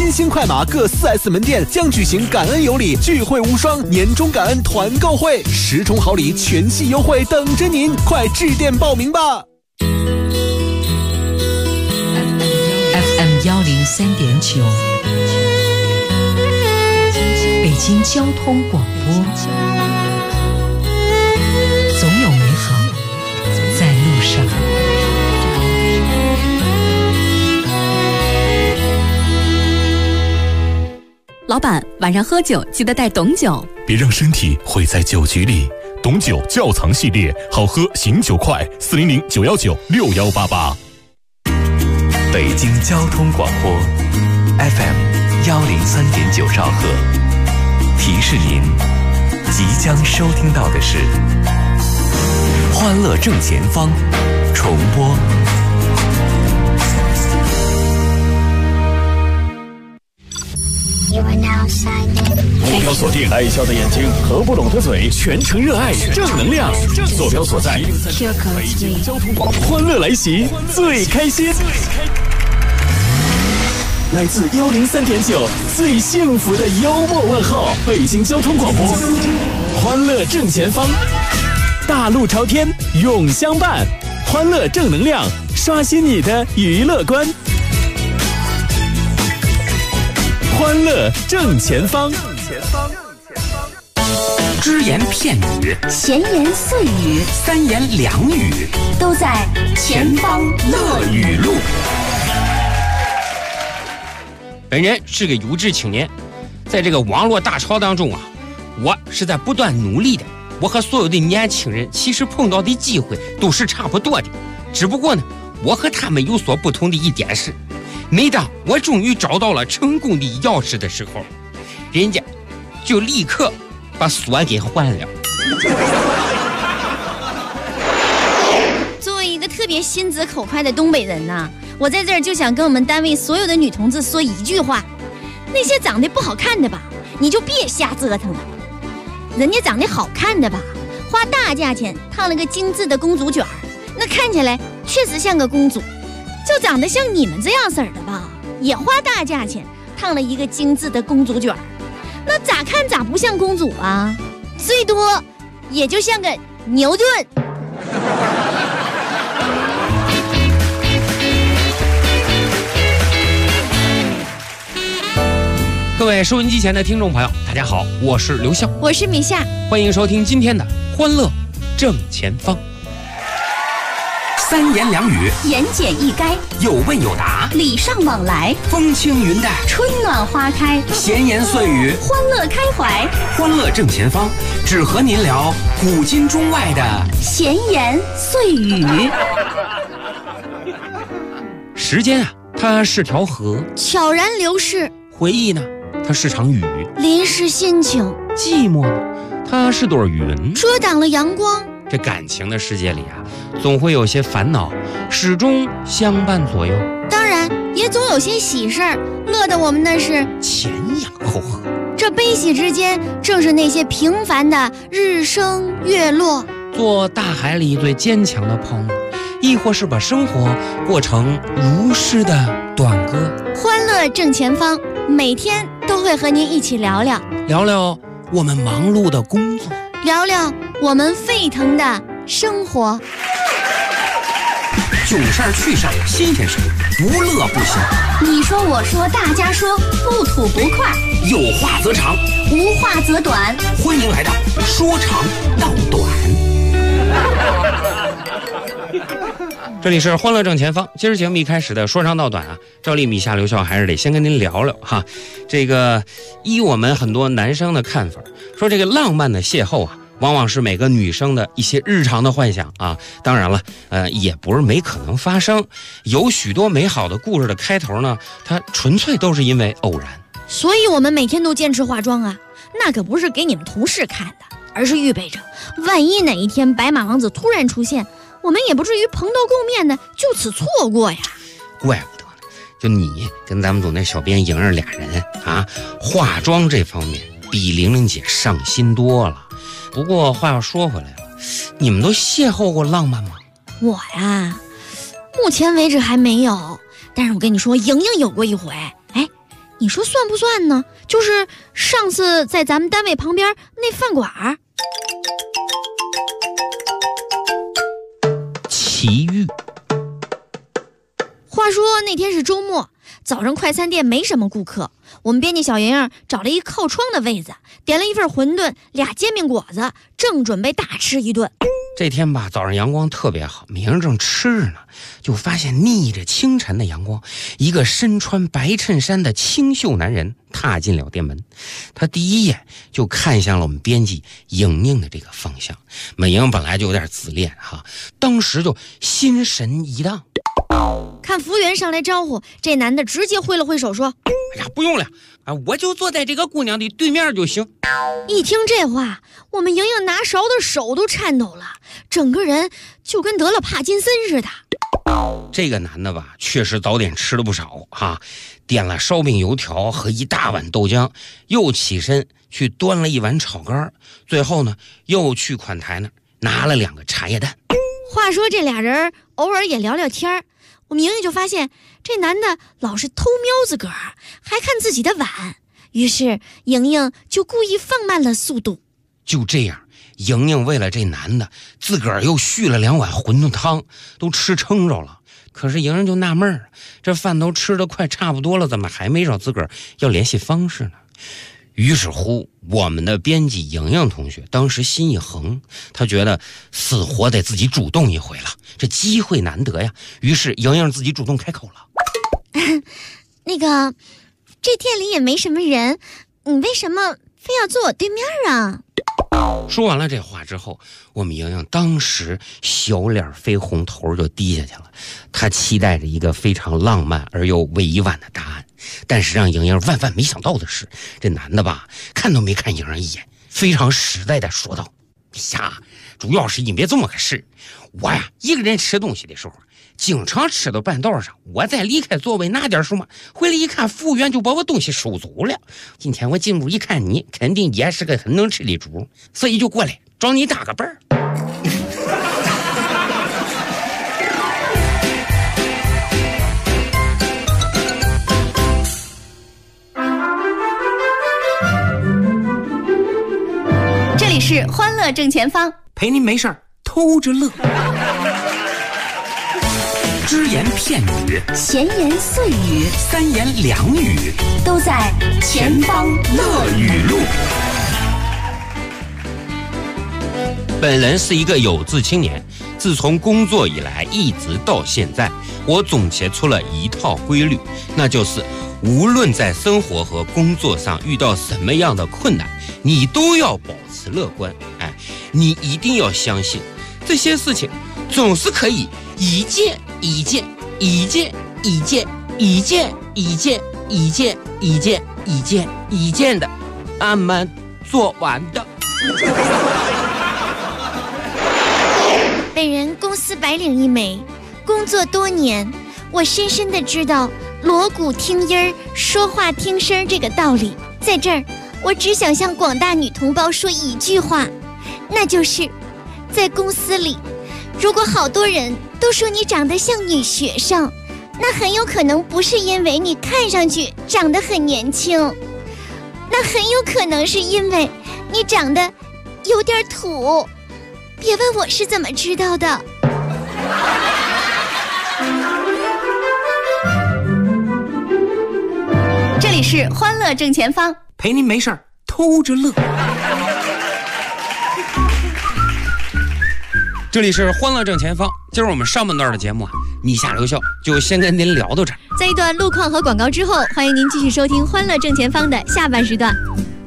新兴快马各 4S 门店将举行感恩有礼聚会无双年终感恩团购会，10重好礼全系优惠等着您，快致电报名吧。 FM 103.9，北京交通广播，总有美好在路上。 老板，晚上喝酒记得带董酒， 别让身体毁在酒局里。董酒窖藏系列，好喝醒酒快，400-919-6188。 北京交通广播 FM 103.9兆赫，提示您即将收听到的是欢乐正前方重播。 目标锁定，爱笑的眼睛和不拢的嘴，全程热爱正能量。坐标所在北京交通广播，欢乐来袭，最开心。来自103.9最幸福的幽默问候，北京交通广播，欢乐正前方，大路朝天永相伴，欢乐正能量，刷新你的娱乐观。欢乐正前方， 只言片语， 闲言碎语， 三言两语， 都在前方乐语录。 本人是个有志青年，在这个网络大潮当中啊，我是在不断努力的。我和所有的年轻人其实碰到的机会都是差不多的，只不过呢，我和他们有所不同的一点是，每当我终于找到了成功的钥匙的时候，人家就立刻把锁给换了。 作为一个特别心直口快的东北人呐，我在这儿就想跟我们单位所有的女同志说一句话：那些长得不好看的吧，你就别瞎折腾了；人家长得好看的吧，花大价钱烫了个精致的公主卷儿，那看起来确实像个公主。就长得像你们这样式儿的吧，也花大价钱烫了一个精致的公主卷儿，那咋看咋不像公主啊，最多也就像个牛顿。 各位收音机前的听众朋友，大家好，我是刘笑， 我是米夏， 欢迎收听今天的欢乐正前方。三言两语， 言简意赅， 有问有答， 礼尚往来， 风轻云淡， 春暖花开， 闲言碎语， 欢乐开怀。 欢乐正前方，只和您聊古今中外的闲言碎语。 时间啊，它是条河， 悄然流逝； 回忆呢，它是场雨； 淋湿心情； 寂寞呢，它是朵云， 遮挡了阳光。 这感情的世界里啊，总会有些烦恼，始终相伴左右。 当然，也总有些喜事儿，乐得我们那是前仰后合。 这悲喜之间，正是那些平凡的日升月落。 做大海里最坚强的泡沫，亦或是把生活过成如诗的短歌。 欢乐正前方，每天都会和您一起聊聊我们忙碌的工作， 聊聊我们沸腾的生活。 囧事儿趣事儿新鲜事儿，不乐不行。 你说我说大家说，不吐不快， 有话则长， 无话则短。 欢迎来到说长道短。这里是欢乐正前方，今儿节目一开始的说长道短啊，照例米夏刘笑还是得先跟您聊聊哈。这个依我们很多男生的看法，说这个浪漫的邂逅啊，往往是每个女生的一些日常的幻想啊。当然了，也不是没可能发生，有许多美好的故事的开头呢，它纯粹都是因为偶然。 所以我们每天都坚持化妆啊，那可不是给你们同事看的，而是预备着，万一哪一天白马王子突然出现，我们也不至于蓬头垢面的就此错过呀。 怪不得呢，就你跟咱们组那小编莹儿俩人啊，化妆这方面比玲玲姐上心多了。不过话要说回来了，你们都邂逅过浪漫吗？ 我呀，目前为止还没有，但是我跟你说，莹莹有过一回。哎， 你说算不算呢？就是上次在咱们单位旁边那饭馆。 奇遇。 话说那天是周末，早上快餐店没什么顾客，我们编辑小莹莹找了一靠窗的位子，点了一份馄饨，2煎饼果子，正准备大吃一顿。 这天吧，早上阳光特别好，明正吃着呢，就发现逆着清晨的阳光，一个身穿白衬衫的清秀男人踏进了店门。他第一眼就看向了我们编辑莹莹的这个方向。美莹本来就有点自恋哈，当时就心神一荡。 看服务员上来招呼，这男的直接挥了挥手说： 哎呀，不用了啊，我就坐在这个姑娘的对面就行。 一听这话，我们莹莹拿勺的手都颤抖了，整个人就跟得了帕金森似的。 这个男的吧，确实早点吃了不少哈，点了烧饼油条和一大碗豆浆，又起身去端了一碗炒肝，最后呢又去款台那儿拿了2个茶叶蛋。 话说这俩人偶尔也聊聊天，我们莹莹就发现这男的老是偷瞄自个儿，还看自己的碗，于是莹莹就故意放慢了速度。 就这样，莹莹为了这男的，自个儿又续了2碗馄饨汤，都吃撑着了。可是莹莹就纳闷了，这饭都吃得快差不多了，怎么还没找自个儿要联系方式呢？于是乎，我们的编辑莹莹同学当时心一横，她觉得死活得自己主动一回了，这机会难得呀。于是莹莹自己主动开口了： 那个，这店里也没什么人，你为什么非要坐我对面啊？ 说完了这话之后，我们莹莹当时小脸飞红，头就低下去了。她期待着一个非常浪漫而又委婉的答案，但是让莹莹万万没想到的是，这男的吧，看都没看莹莹一眼，非常实在的说道：呀，主要是因为这么个事，我呀一个人吃东西的时候，经常吃到半道上，我再离开座位拿点什么，回来一看，服务员就把我东西收走了。今天我进屋一看，你肯定也是个很能吃的主，所以就过来找你搭个伴儿。 这里是欢乐正前方， 陪您没事儿偷着乐。只言片语， 闲言碎语， 3言2语， 都在前方乐语录。 本人是一个有志青年，自从工作以来一直到现在，我总结出了一套规律，那就是无论在生活和工作上遇到什么样的困难，你都要保持乐观。你一定要相信这些事情总是可以一件一件一件一件一件一件一件一件一件一件的慢慢做完的。 本人公司白领一枚，工作多年，我深深的知道锣鼓听音儿，说话听声这个道理。在这儿，我只想向广大女同胞说一句话，那就是在公司里，如果好多人都说你长得像女学生，那很有可能不是因为你看上去长得很年轻，那很有可能是因为你长得有点土。别问我是怎么知道的。 这里是欢乐正前方， 陪您没事儿偷着乐。 这里是欢乐正前方，今儿我们上半段的节目啊，米夏留校就先跟您聊到这儿。 在一段路况和广告之后，欢迎您继续收听欢乐正前方的下半时段。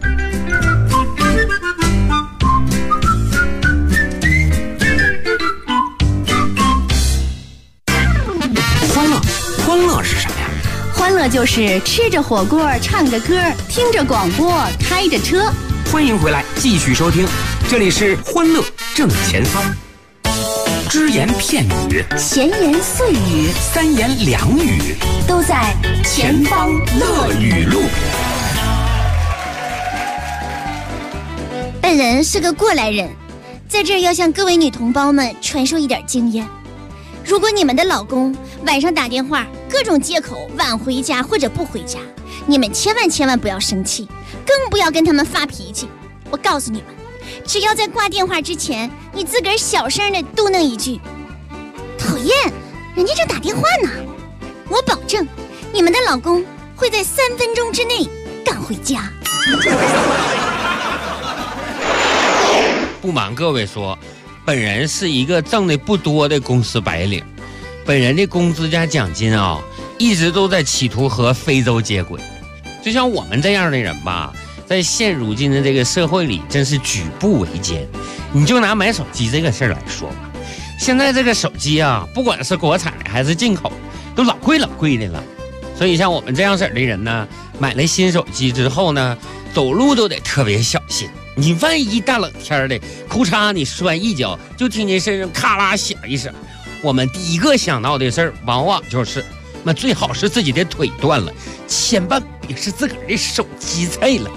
欢乐是什么呀？ 欢乐就是吃着火锅，唱着歌，听着广播，开着车。 欢迎回来，继续收听，这里是欢乐正前方。只言片语， 闲言碎语 ，3言2语， 都在前方乐语录。 本人是个过来人，在这儿要向各位女同胞们传授一点经验。如果你们的老公晚上打电话，各种借口晚回家或者不回家， 你们千万不要生气，更不要跟他们发脾气。我告诉你们，只要在挂电话之前，你自个儿小声的嘟囔一句讨厌，人家正打电话呢，我保证你们的老公会在3分钟之内赶回家。 不瞒各位说，本人是一个挣的不多的公司白领，本人的工资加奖金啊，一直都在企图和非洲接轨。就像我们这样的人吧，在现如今的这个社会里，真是举步维艰。你就拿买手机这个事儿来说吧，现在这个手机啊，不管是国产的还是进口，都老贵的了。所以像我们这样式的人呢，买了新手机之后呢，走路都得特别小心。你万一大冷天的，裤衩你摔一跤，就听见身上咔啦响一声，我们第一个想到的事儿，往往就是那最好是自己的腿断了，千万别是自个儿的手机碎了。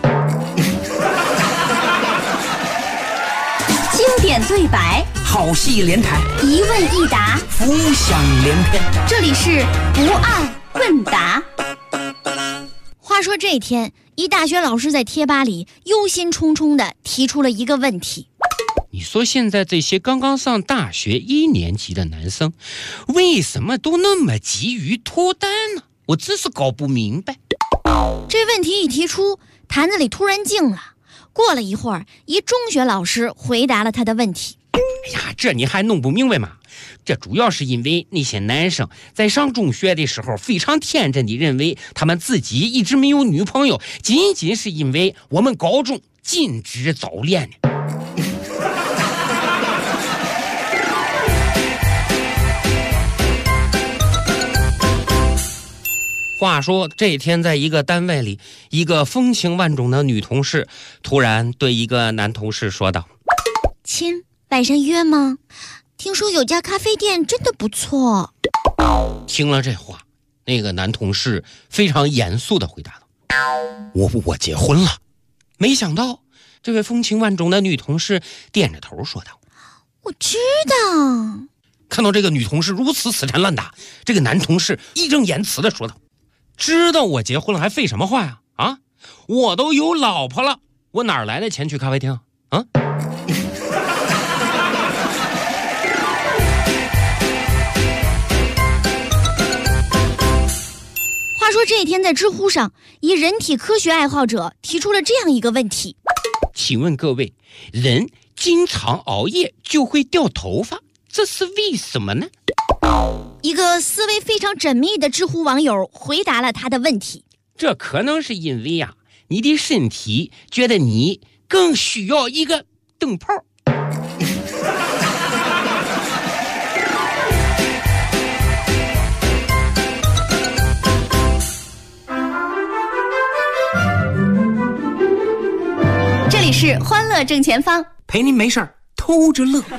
经典对白， 好戏连台， 一问一答， 浮想联翩。 这里是不二问答。 话说这天，一大学老师在贴吧里忧心忡忡地提出了一个问题： 你说现在这些刚刚上大学1年级的男生，为什么都那么急于脱单呢？我真是搞不明白。 这问题一提出，坛子里突然静了。过了一会儿，一中学老师回答了他的问题。 哎呀，这你还弄不明白吗？这主要是因为那些男生在上中学的时候非常天真地认为他们自己一直没有女朋友，仅仅是因为我们高中禁止早恋呢。话说这天在一个单位里，一个风情万种的女同事突然对一个男同事说道： 亲，晚上约吗？听说有家咖啡店真的不错。 听了这话，那个男同事非常严肃地回答道：我结婚了。没想到这位风情万种的女同事点着头说道： 我知道。 看到这个女同事如此死缠烂打，这个男同事义正言辞地说道：知道我结婚了还废什么话呀？啊，我都有老婆了，我哪来的钱去咖啡厅啊？ 话说这一天在知乎上，一人体科学爱好者提出了这样一个问题： 请问各位，人经常熬夜就会掉头发，这是为什么呢？ 一个思维非常缜密的知乎网友回答了他的问题： 这可能是因为啊，你的身体觉得你更需要一个灯泡。 这里是欢乐正前方， 陪您没事儿偷着乐。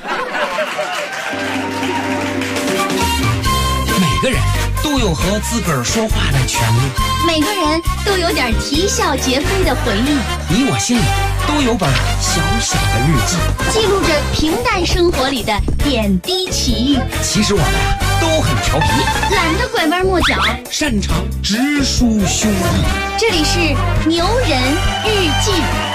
每个人都有和自个儿说话的权利， 每个人都有点啼笑皆非的回忆， 你我心里都有本小小的日记， 记录着平淡生活里的点滴奇遇。 其实我们都很调皮， 懒得拐弯抹角， 擅长直抒胸臆。 这里是牛人日记。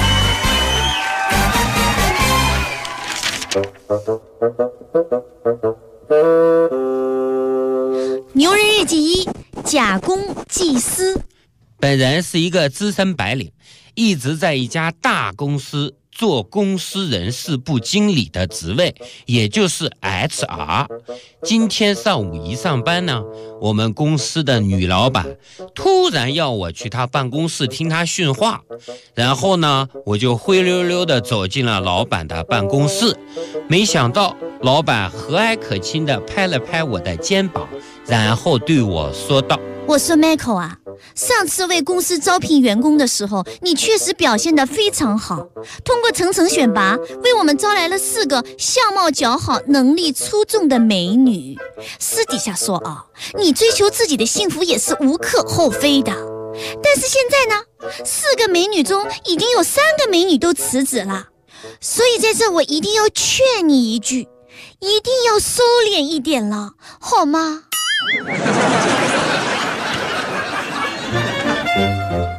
牛人日记1：假公济私。 本人是一个资深白领，一直在一家大公司做公司人事部经理的职位，也就是 HR。 今天上午一上班呢，我们公司的女老板突然要我去她办公室听她训话，然后呢，我就灰溜溜地走进了老板的办公室。没想到老板和蔼可亲地拍了拍我的肩膀，然后对我说道： 我说 Michael 啊，上次为公司招聘员工的时候，你确实表现得非常好，通过层层选拔，为我们招来了4个相貌姣好、能力出众的美女。私底下说啊，你追求自己的幸福也是无可厚非的。但是现在呢，4个美女中已经有3个美女都辞职了，所以在这我一定要劝你一句，一定要收敛一点了，好吗？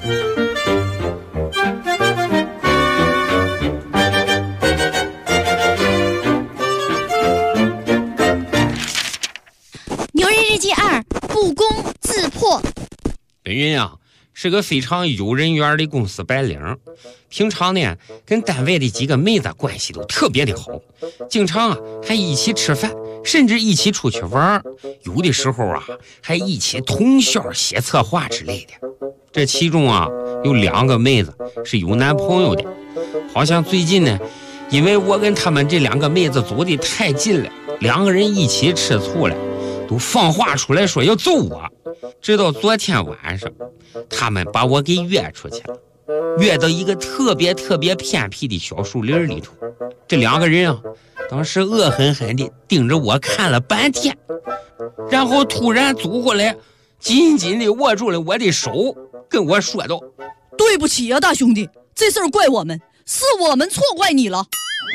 本人啊是个非常有人缘的公司白领，平常呢跟单位的几个妹子关系都特别的好，经常啊还一起吃饭，甚至一起出去玩，有的时候啊还一起通宵写策划之类的。这其中啊有2个妹子是有男朋友的，好像最近呢因为我跟他们这2个妹子走得太近了，2个人一起吃醋了，都放话出来说要揍我。直到昨天晚上，他们把我给约出去了，约到一个特别偏僻的小树林里头。这2个人啊当时恶狠狠地盯着我看了半天，然后突然走过来，紧紧地握住了我的手，跟我说道： 对不起呀，大兄弟，这事儿怪我们，是我们错怪你了。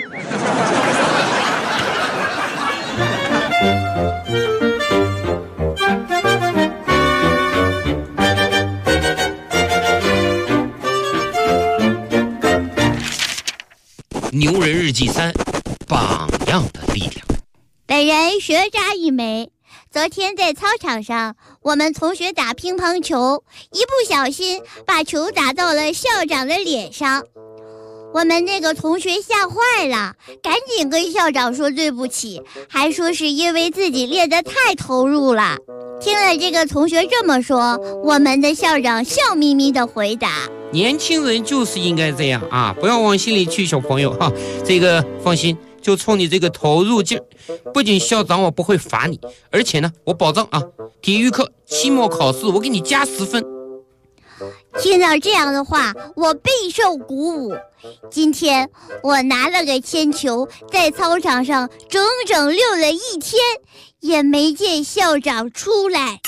牛人日记3，榜样的力量。 本人学渣一枚。昨天在操场上，我们同学打乒乓球，一不小心把球打到了校长的脸上。我们那个同学吓坏了，赶紧跟校长说对不起，还说是因为自己练得太投入了。听了这个同学这么说，我们的校长笑眯眯地回答： 年轻人就是应该这样啊，不要往心里去，小朋友哈。这个放心，就冲你这个投入劲，不仅校长我不会罚你，而且呢，我保证啊，体育课、期末考试我给你加10分。 听到这样的话，我备受鼓舞。今天我拿了个铅球，在操场上整整溜了1天，也没见校长出来。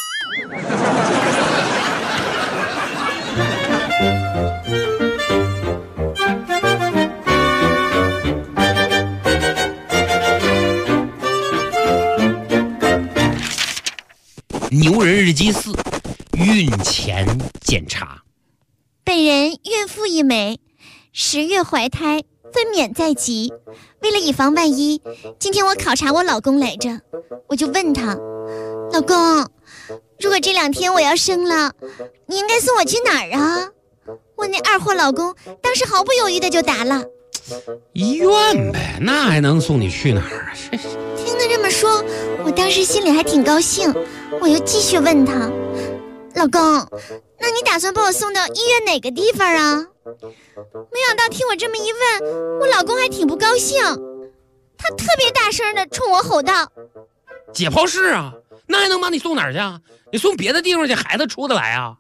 牛人日记4，孕前检查。 本人孕妇一枚，10月怀胎，分娩在即。为了以防万一，今天我考察我老公来着，我就问他：老公，如果这2天我要生了，你应该送我去哪儿啊？我那二货老公当时毫不犹豫的就答了： 医院呗，那还能送你去哪儿啊？ 听他这么说，我当时心里还挺高兴。我又继续问他：老公，那你打算把我送到医院哪个地方啊？没想到听我这么一问，我老公还挺不高兴，他特别大声的冲我吼道： 解剖室啊，那还能把你送哪儿去啊？你送别的地方去，孩子出得来啊？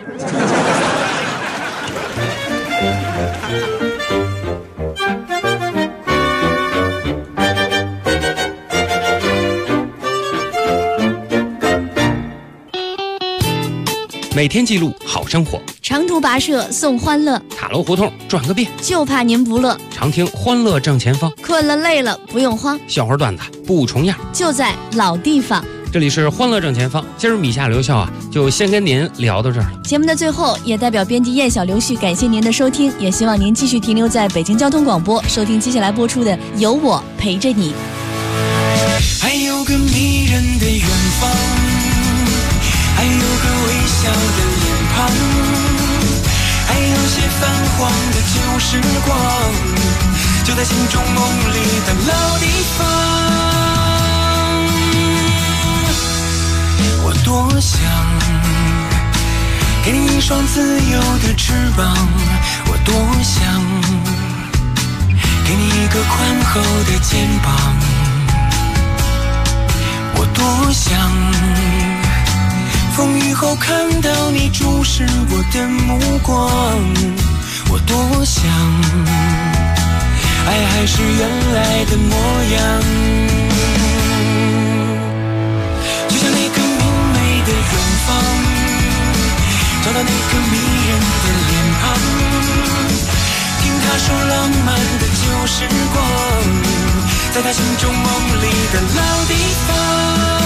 每天记录好生活， 长途跋涉送欢乐， 塔楼胡同转个遍， 就怕您不乐。 常听欢乐正前方， 困了累了不用慌， 笑话段子不重样， 就在老地方。 这里是欢乐正前方，今儿米夏留校啊，就先跟您聊到这儿了。 节目的最后，也代表编辑燕小刘旭感谢您的收听，也希望您继续停留在北京交通广播，收听接下来播出的《有我陪着你》。 还有个迷人的远方，还有个微笑的脸庞，还有些泛黄的旧时光，就在心中梦里的老地方。我多想给你一双自由的翅膀，我多想给你一个宽厚的肩膀，我多想风雨后看到你注视我的目光，我多想爱还是原来的模样，就像那个明媚的远方，找到那个迷人的脸庞，听他说浪漫的旧时光，在他心中梦里的老地方。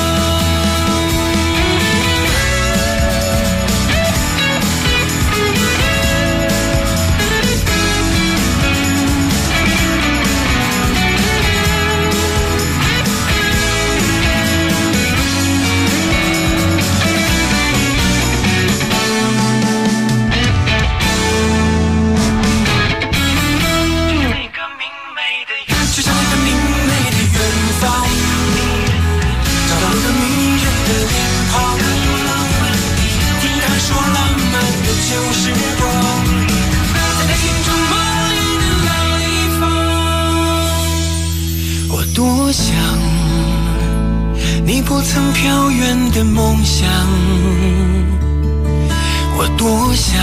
不曾飘远的梦想，我多想，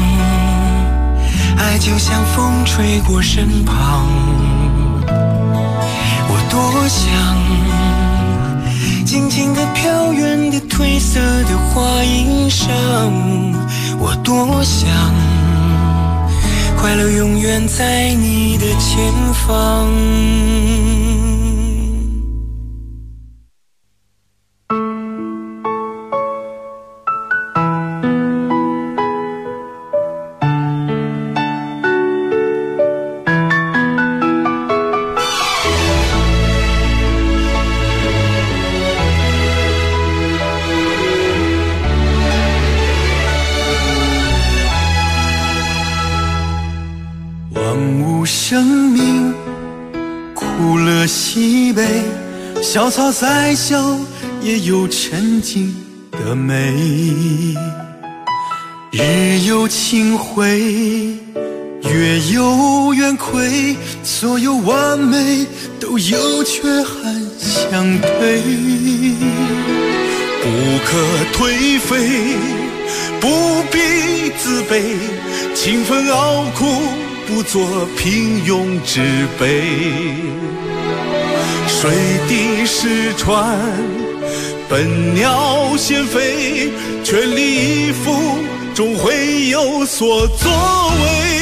爱就像风吹过身旁，我多想，静静地飘远的褪色的花衣裳，我多想，快乐永远在你的前方。 生命苦乐喜悲，小草再小也有沉静的美。日有清辉，月有圆亏，所有完美都有缺憾相对。不可颓废，不必自卑，勤奋熬苦不做平庸之辈，水滴石穿，笨鸟先飞，全力以赴，终会有所作为。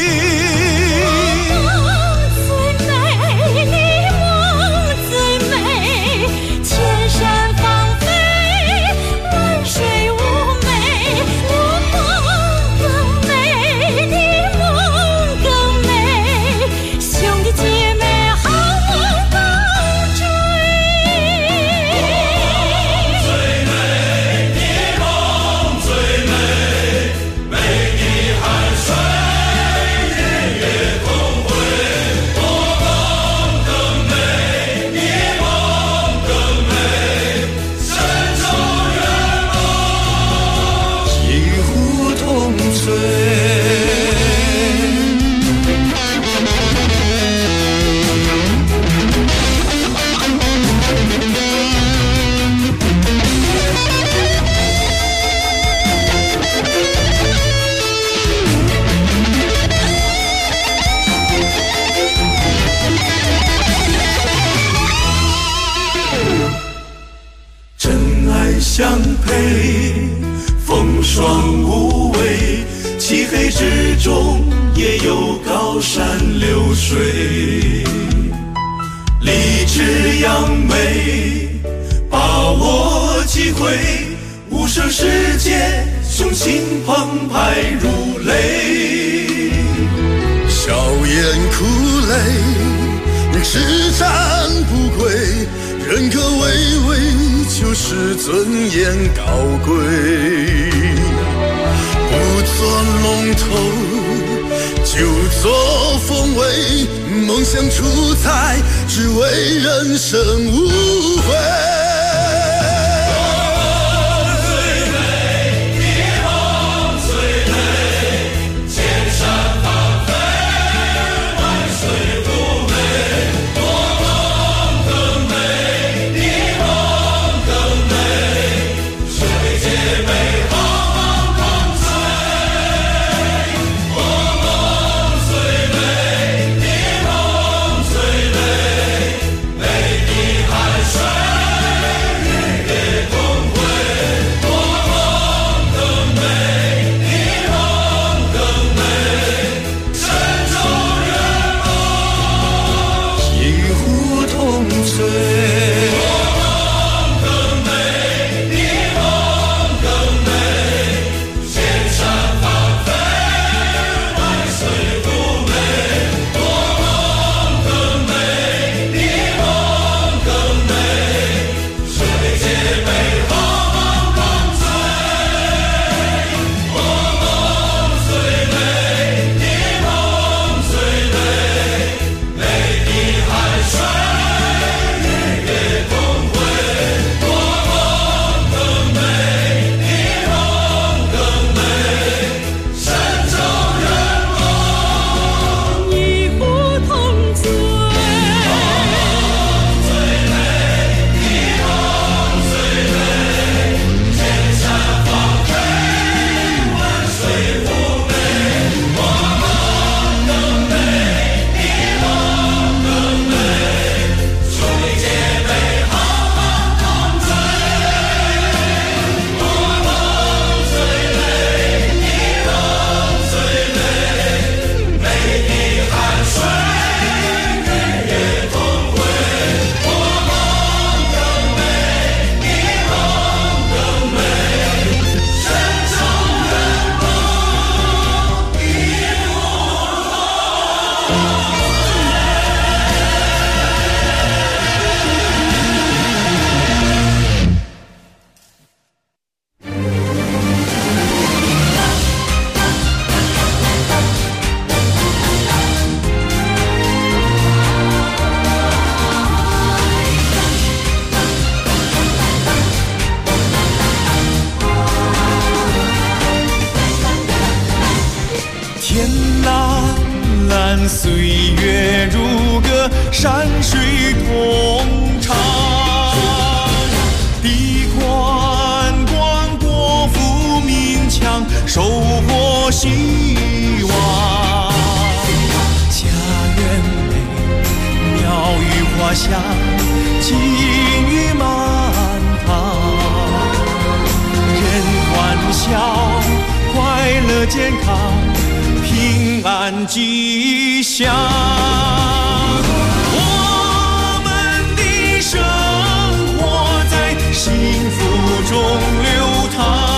相配，风霜无畏，漆黑之中也有高山流水。立志扬眉，把握机会，无声世界，雄心澎湃如雷。笑颜苦泪，只战不归，人可畏畏，就是尊严高贵。不做龙头，就做凤尾，梦想出彩，只为人生无悔。 美的汗水天蓝蓝，岁月如歌，山水同唱。地宽广，国富民强，收获希望。家园美，鸟语花香，金玉满堂。人欢笑，快乐健康，平安吉祥。我们的生活在幸福中流淌。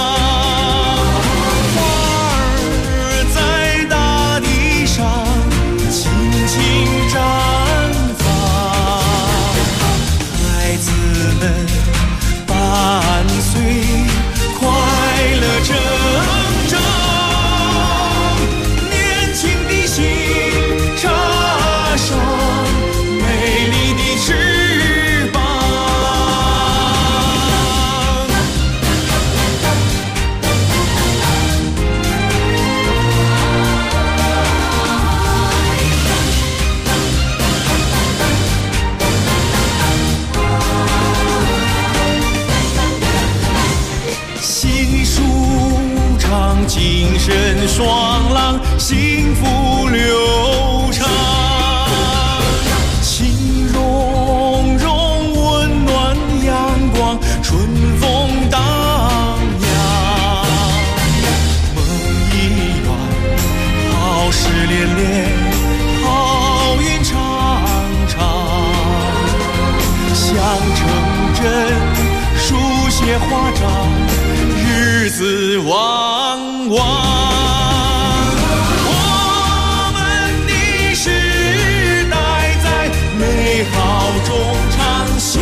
伴随快乐成长，年轻的心插上美丽的翅膀。精神爽朗，幸福流畅，情融融，温暖阳光，春风荡漾。梦一圆，好事连连，好运常常。想成真，书写华章，日子旺旺。我们的时代在美好中长响，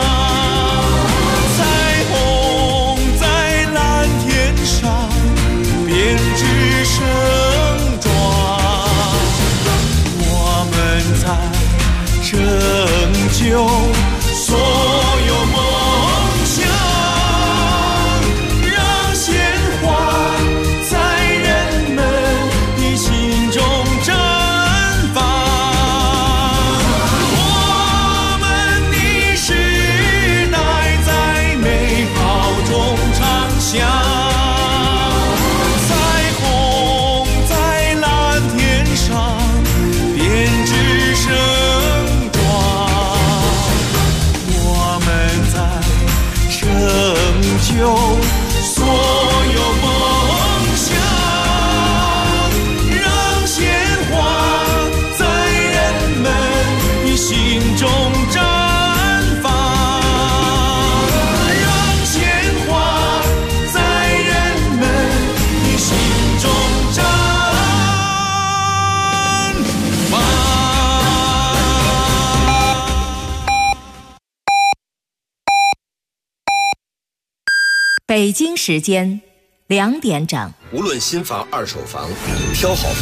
彩虹在蓝天上编织盛装。我们在成就所有梦想。就所有梦想，让鲜花在人们的心中绽放，让鲜花在人们的心中绽放。 北京时间2点整。 无论新房、二手房，挑好房。